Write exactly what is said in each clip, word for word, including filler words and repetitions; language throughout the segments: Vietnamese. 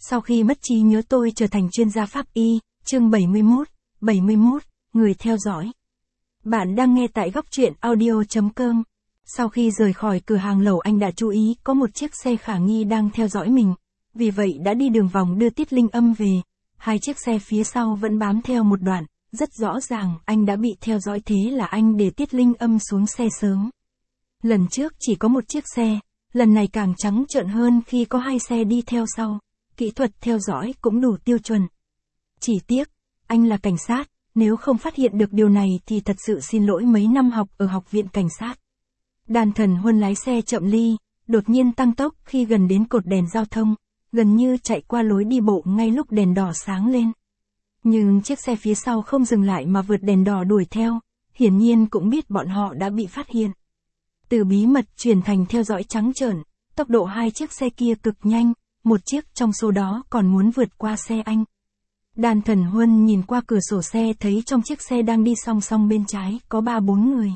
Sau khi mất trí nhớ tôi trở thành chuyên gia pháp y, chương bảy mươi mốt, bảy mươi mốt, người theo dõi. Bạn đang nghe tại góc truyện audio.com. Sau khi rời khỏi cửa hàng lẩu anh đã chú ý có một chiếc xe khả nghi đang theo dõi mình, vì vậy đã đi đường vòng đưa Tiết Linh Âm về. Hai chiếc xe phía sau vẫn bám theo một đoạn, rất rõ ràng anh đã bị theo dõi, thế là anh để Tiết Linh Âm xuống xe sớm. Lần trước chỉ có một chiếc xe, lần này càng trắng trợn hơn khi có hai xe đi theo sau. Kỹ thuật theo dõi cũng đủ tiêu chuẩn. Chỉ tiếc, anh là cảnh sát, nếu không phát hiện được điều này thì thật sự xin lỗi mấy năm học ở học viện cảnh sát. Đan Thần Huân lái xe chậm ly, đột nhiên tăng tốc khi gần đến cột đèn giao thông, gần như chạy qua lối đi bộ ngay lúc đèn đỏ sáng lên. Nhưng chiếc xe phía sau không dừng lại mà vượt đèn đỏ đuổi theo, hiển nhiên cũng biết bọn họ đã bị phát hiện. Từ bí mật chuyển thành theo dõi trắng trợn, tốc độ hai chiếc xe kia cực nhanh, một chiếc trong số đó còn muốn vượt qua xe anh. Đan Thần Huân nhìn qua cửa sổ xe thấy trong chiếc xe đang đi song song bên trái có ba bốn người.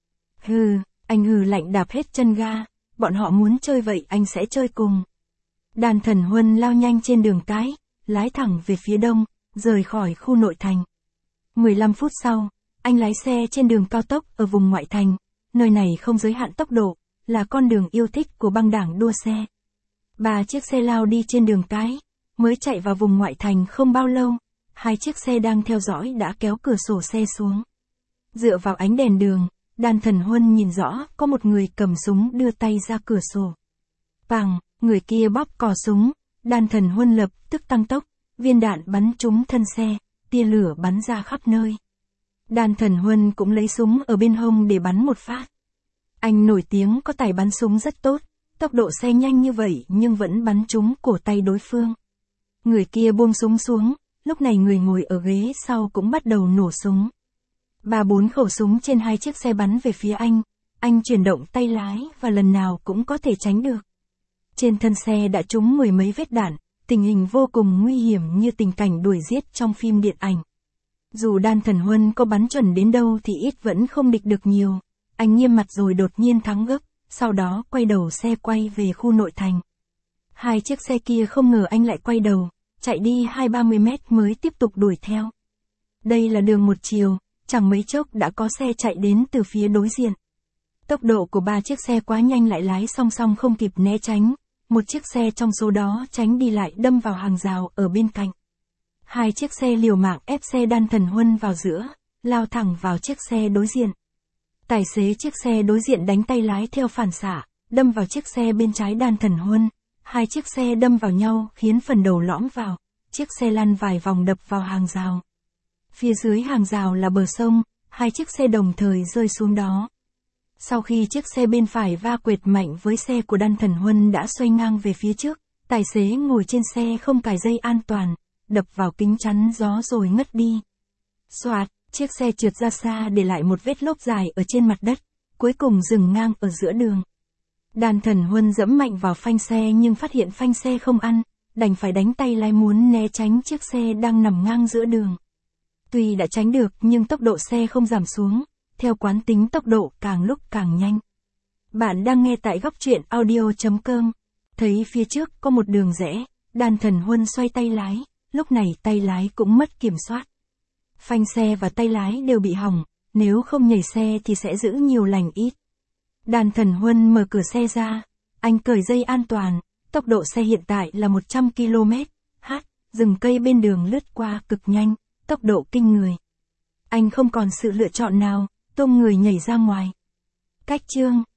Hừ, anh hừ lạnh đạp hết chân ga, bọn họ muốn chơi vậy anh sẽ chơi cùng. Đan Thần Huân lao nhanh trên đường cái, lái thẳng về phía đông, rời khỏi khu nội thành. mười lăm phút sau, anh lái xe trên đường cao tốc ở vùng ngoại thành, nơi này không giới hạn tốc độ, là con đường yêu thích của băng đảng đua xe. Ba chiếc xe lao đi trên đường cái, mới chạy vào vùng ngoại thành không bao lâu, hai chiếc xe đang theo dõi đã kéo cửa sổ xe xuống. Dựa vào ánh đèn đường, Đan Thần Huân nhìn rõ có một người cầm súng đưa tay ra cửa sổ. Pằng, người kia bóp cò súng, Đan Thần Huân lập tức tăng tốc, viên đạn bắn trúng thân xe, tia lửa bắn ra khắp nơi. Đan Thần Huân cũng lấy súng ở bên hông để bắn một phát. Anh nổi tiếng có tài bắn súng rất tốt, tốc độ xe nhanh như vậy nhưng vẫn bắn trúng cổ tay đối phương. Người kia buông súng xuống, lúc này người ngồi ở ghế sau cũng bắt đầu nổ súng. Ba bốn khẩu súng trên hai chiếc xe bắn về phía anh, anh chuyển động tay lái và lần nào cũng có thể tránh được. Trên thân xe đã trúng mười mấy vết đạn, tình hình vô cùng nguy hiểm như tình cảnh đuổi giết trong phim điện ảnh. Dù Đan Thần Huân có bắn chuẩn đến đâu thì ít vẫn không địch được nhiều, anh nghiêm mặt rồi đột nhiên thắng gấp. Sau đó quay đầu xe quay về khu nội thành. Hai chiếc xe kia không ngờ anh lại quay đầu, chạy đi hai ba mươi mét mới tiếp tục đuổi theo. Đây là đường một chiều, chẳng mấy chốc đã có xe chạy đến từ phía đối diện. Tốc độ của ba chiếc xe quá nhanh lại lái song song không kịp né tránh, một chiếc xe trong số đó tránh đi lại đâm vào hàng rào ở bên cạnh. Hai chiếc xe liều mạng ép xe Đan Thần Huân vào giữa, lao thẳng vào chiếc xe đối diện. Tài xế chiếc xe đối diện đánh tay lái theo phản xạ, đâm vào chiếc xe bên trái Đan Thần Huân. Hai chiếc xe đâm vào nhau khiến phần đầu lõm vào, chiếc xe lăn vài vòng đập vào hàng rào. Phía dưới hàng rào là bờ sông, hai chiếc xe đồng thời rơi xuống đó. Sau khi chiếc xe bên phải va quệt mạnh với xe của Đan Thần Huân đã xoay ngang về phía trước, tài xế ngồi trên xe không cài dây an toàn, đập vào kính chắn gió rồi ngất đi. Xoạt! Chiếc xe trượt ra xa để lại một vết lốp dài ở trên mặt đất, cuối cùng dừng ngang ở giữa đường. Đan Thần Huân giẫm mạnh vào phanh xe nhưng phát hiện phanh xe không ăn, đành phải đánh tay lái muốn né tránh chiếc xe đang nằm ngang giữa đường. Tuy đã tránh được nhưng tốc độ xe không giảm xuống, theo quán tính tốc độ càng lúc càng nhanh. Bạn đang nghe tại góc truyện audio.com. Thấy phía trước có một đường rẽ, Đan Thần Huân xoay tay lái, lúc này tay lái cũng mất kiểm soát. Phanh xe và tay lái đều bị hỏng, nếu không nhảy xe thì sẽ giữ nhiều lành ít. Đan Thần Huân mở cửa xe ra, anh cởi dây an toàn, tốc độ xe hiện tại là một trăm ki lô mét trên giờ, rừng cây bên đường lướt qua cực nhanh, tốc độ kinh người. Anh không còn sự lựa chọn nào, tung người nhảy ra ngoài. Cách chương